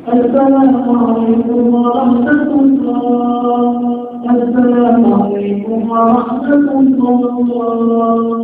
السلام عليكم ورحمة الله. السلام عليكم ورحمة الله.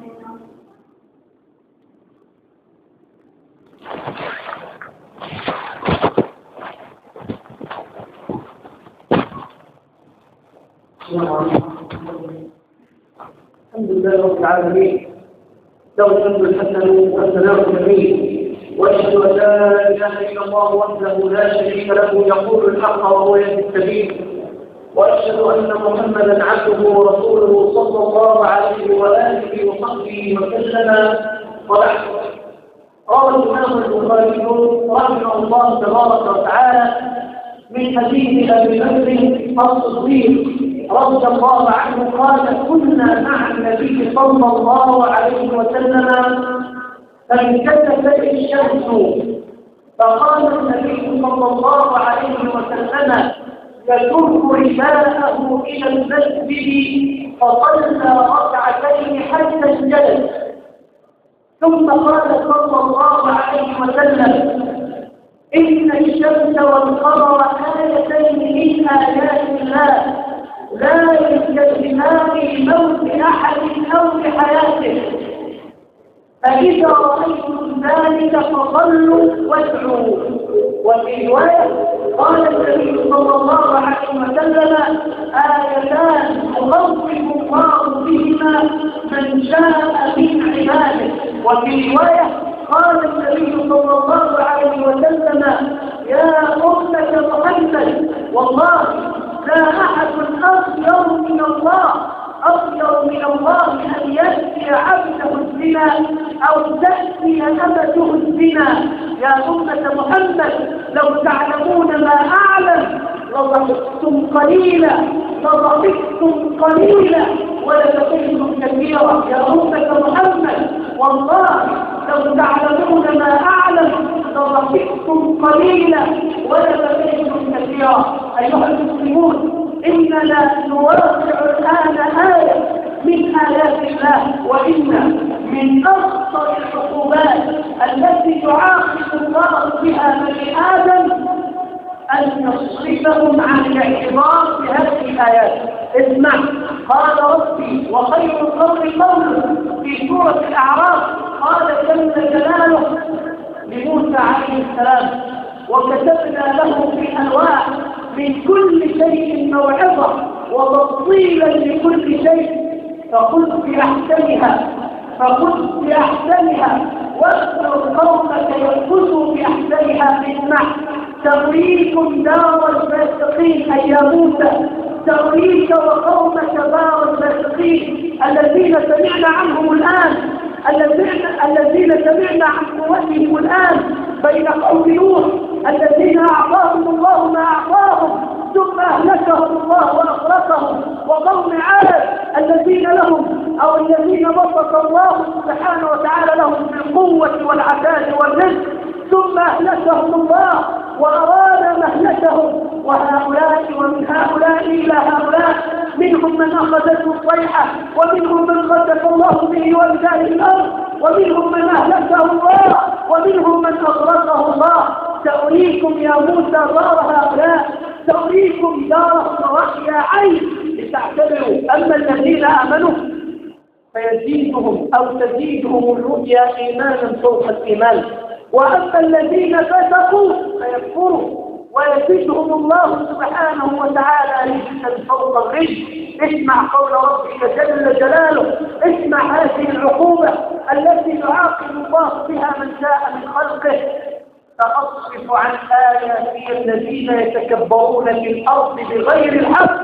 الحمد لله رب العالمين، له الحمد الحسن والثناء الجميل، واشهد ان لا اله الا الله وحده لا شريك له يقول الحق وهو يهدي السبيل، واشهد ان محمدا عبده ورسوله صلى الله عليه واله وصحبه وسلم. وبعد، قال الامام البخاري رحمه الله تبارك وتعالى من حديث ابي بكر الصديق رضي الله عنه قال: كنا مع النبي صلى الله عليه وسلم فانكسفت الشمس، فقال النبي صلى الله عليه وسلم: يجر رداءه الى المسجد فصلى ركعتين حتى انجلس، ثم قال صلى الله عليه وسلم: إن الشمس والقمر آيتين من آيات الله لا يستثنان لموت أحد أو لحياته، فإذا رأيتم ذلك فصلوا وادعوا. وفي رواية قال النبي صلى الله عليه وسلم: آيتان يخوف الله بهما من شاء من عباده. وفي رواية قال النبي صلى الله عليه وسلم: يا أمة محمد، والله لا أحد أغير من الله أن يأتي عبده الزنا أو تأتي أمته الزنا. يا أمة محمد، لو تعلمون ما أعلم لضحكتم قليلا ولبكيتم كثيرا. يا أمة محمد، والله لو تعلمون ما أعلم لضحكتم قليلا ولبكيتم كثيرا. أيها المسلمون، إننا نواقع الآن آية من آيات الله، وإن من أخطر العقوبات التي يعاقب الله بها بني آدم أن يصرفهم عن الاعتبار بهذه الآيات. اسمع، قال ربي: وخير القول قوله، في سورة الأعراف قال جل جلاله لموسى عليه السلام: وكتبنا له في الألواح من كل شيء موعظة وتفصيلا لكل شيء، فخذ بأحسنها واخبر قومك ينفذوا بأحسنها. اسمع، تريكم دار الفاسقين، أي يا موسى تريك وقومك دار الفاسقين الذين سمعنا عنهم الآن، الذين سمعنا عن قوتهم الآن بين قوم نوح الذين أعطاهم الله ما أعطاهم ثم أهلكهم الله وأغرقهم، وقوم عاد الذين بسط الله سبحانه وتعالى لهم بالقوة والعتاد والرزق ثم أهلكهم الله وأراد مهلكهم. وهؤلاء ومن هؤلاء إلى هؤلاء، منهم من أخذته الصيحة، ومنهم من خسف الله به ولدار الأرض، ومنهم من أهلكه الله، ومنهم من أغرقه الله. سأريكم يا موسى دار هؤلاء، سأريكم دارهم رأي عين لتعتبروا. أما الذين آمنوا فيزيدهم أو تزيدهم الرؤيا إيمانا فوق الإيمان، وأما الذين فسقوا فيكفروا ويزيدهم الله سبحانه وتعالى رجسا فوق الرجس. اسمع قول ربك جل جلاله، اسمع هذه العقوبة التي يعاقب الله بها من شاء من خلقه: فأصرف عن آياتي الذين يتكبرون في الأرض بغير الحق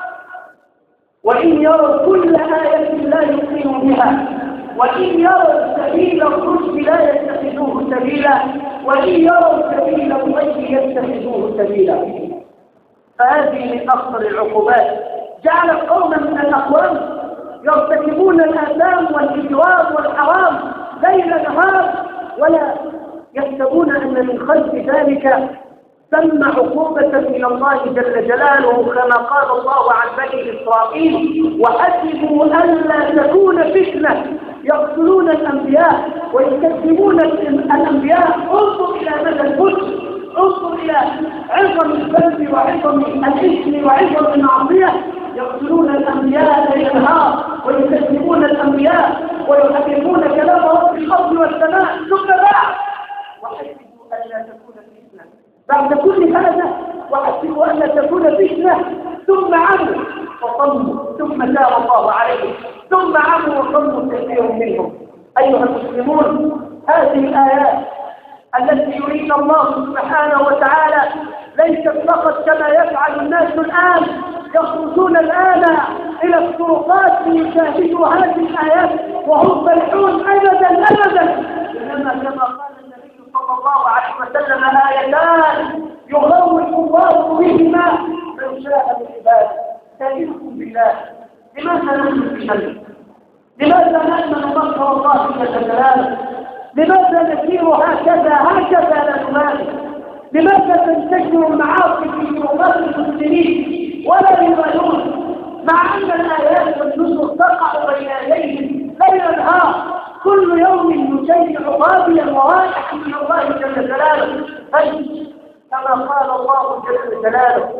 وإن يروا كل آية لا يؤمنوا بها، وإن يروا سبيل الرشد لا يتخذوه سبيلا، وإن يروا سبيل الغي يتخذوه سبيلا. فهذه من أخطر العقوبات. جعل قوما من الأقوام يرتكبون الآثام والإجرام والحرام ليل نهار ولا يحسبون أن من خلف ذلك ثم عقوبة من الله جل جلاله، كما قال الله عن بني إسرائيل: وحسبوا ألا تكون فتنة يقتلون الأنبياء ويكذبون الأنبياء. انظر إلى مدى الفتن، انظر إلى عظم الذنب وعظم الإثم وعظم المعصية. يقتلون الأنبياء ليل نهار ويكذبون الأنبياء ويحرفون كلام رب الأرض والسماء، ثم بعد وحسبوا ألا تكون فتنة بعد كل هذا، وحسبوا ألا تكون فتنة ثم عموا وصموا ثم تاب الله عليهم، ثم عموا وصموا كثير منهم. أيها المسلمون، هذه الآيات التي يريد الله سبحانه وتعالى ليست فقط كما يفعل الناس الآن، يخرجون الآن إلى الطرقات ليشاهدوا هذه الآيات وهم فرحون. أبدا أبدا، إنما كما قال النبي صلى الله عليه وسلم آيتان يغوّ الله بهما من شاء من عباده. سائلكم بالله، لماذا نحن في جنة؟ لماذا نأمن مكر الله جل جلاله؟ لماذا نسير هكذا لا نبالي؟ لماذا تنتشر المعاصي في طرقات المسلمين ولا يبالون، مع أن الآيات والنصر تقع بين يديهم ليل نهار، كل يوم يشيع غابيا ورائحا من الله جل جلاله؟ كما قال الله جل جلاله: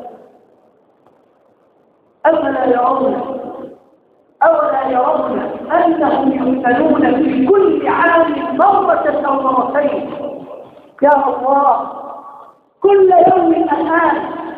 أولا يرون أنهم يفتنون في كل عام مرة أو مرتين. يا الله، كل يوم الآن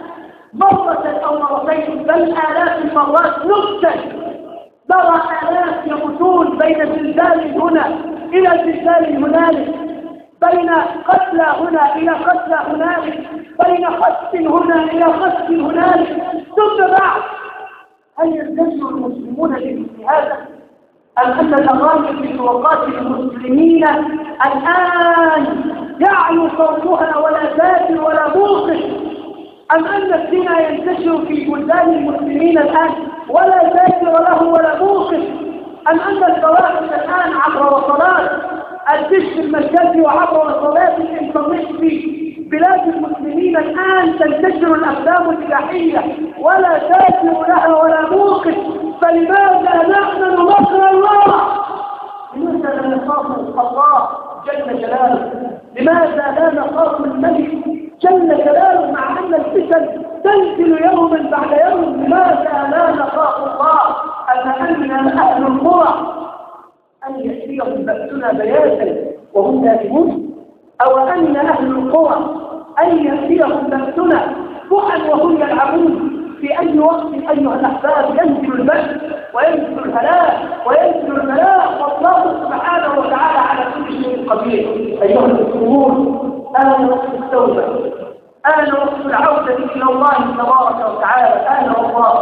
مرة أو مرتين، بل آلاف المرات نقتل. نرى آلاف يموتون بين زلزال هنا إلى زلزال هنالك، بين قتلى هنا إلى قتلى هنالك، بين خسف هنا إلى خسف هنالك. ثم بعد، هل يلتزم المسلمون بمثل هذا؟ أم أن الأغاني في طرقات المسلمين الآن يعلو صوتها ولا زاجر ولا موقف؟ أم أن الزنا ينتشر في بلدان المسلمين الآن ولا زاجر له ولا موقف؟ أم أن الفواحش الآن عبر وصلات الدش المركزي وعبر وصلات الإنترنت في بلاد المسلمين الآن تنتشر الأفلام الإباحية ولا زاجر لها ولا موقف؟ فلماذا نأمن مكر الله؟ لماذا لا نخاف الله جل جلاله؟ لماذا لا نخاف الملك جل جلاله مع أن الفتن تنزل يوما بعد يوم؟ لماذا لا نخاف الله؟ أفأمن أهل القرى أن يأتيهم بأسنا بياتا وهم نائمون؟ أو أن أهل القرى أن يأتيهم بأسنا ضحى وهم يلعبون؟ في أي وقت أيها الأحباب ينزل البأس وينزل الهلاك وينزل البلاء، والله سبحانه وتعالى على كل شيء قدير. أيها المسلمون، آن وقت التوبة، آن وقت العودة إلى الله تبارك وتعالى. آن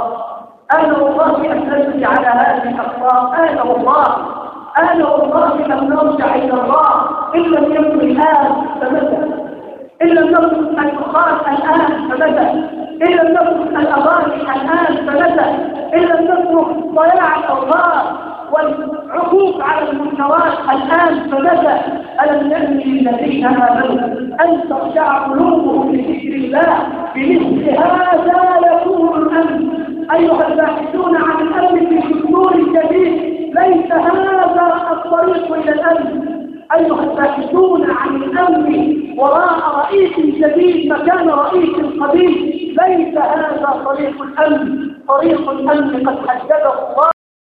والله أن نجري على هذه الأخطاء. آن والله أن نرجع إلى الله. إن لم يكن الآن فمتى؟ إن لم نكن الدخان الآن فمتى؟ إن لم نكن الأغاني الآن فمتى؟ إن لم نكن ضياع الأوقات والعقوق على المنكرات الآن فمتى؟ ألم يأن للذين آمنوا أن تخشع قلوبهم لذكر الله؟ بمثل هذا يكون الأمن. أيها الباحثون عن الأمن في صدور الجديد، ليس هذا الطريق إلى الأمن. أيها الباحثون عن الأمن وراء رئيس جديد مكان رئيس قديم، ليس هذا طريق الأمن. طريق الأمن قد حدده الله.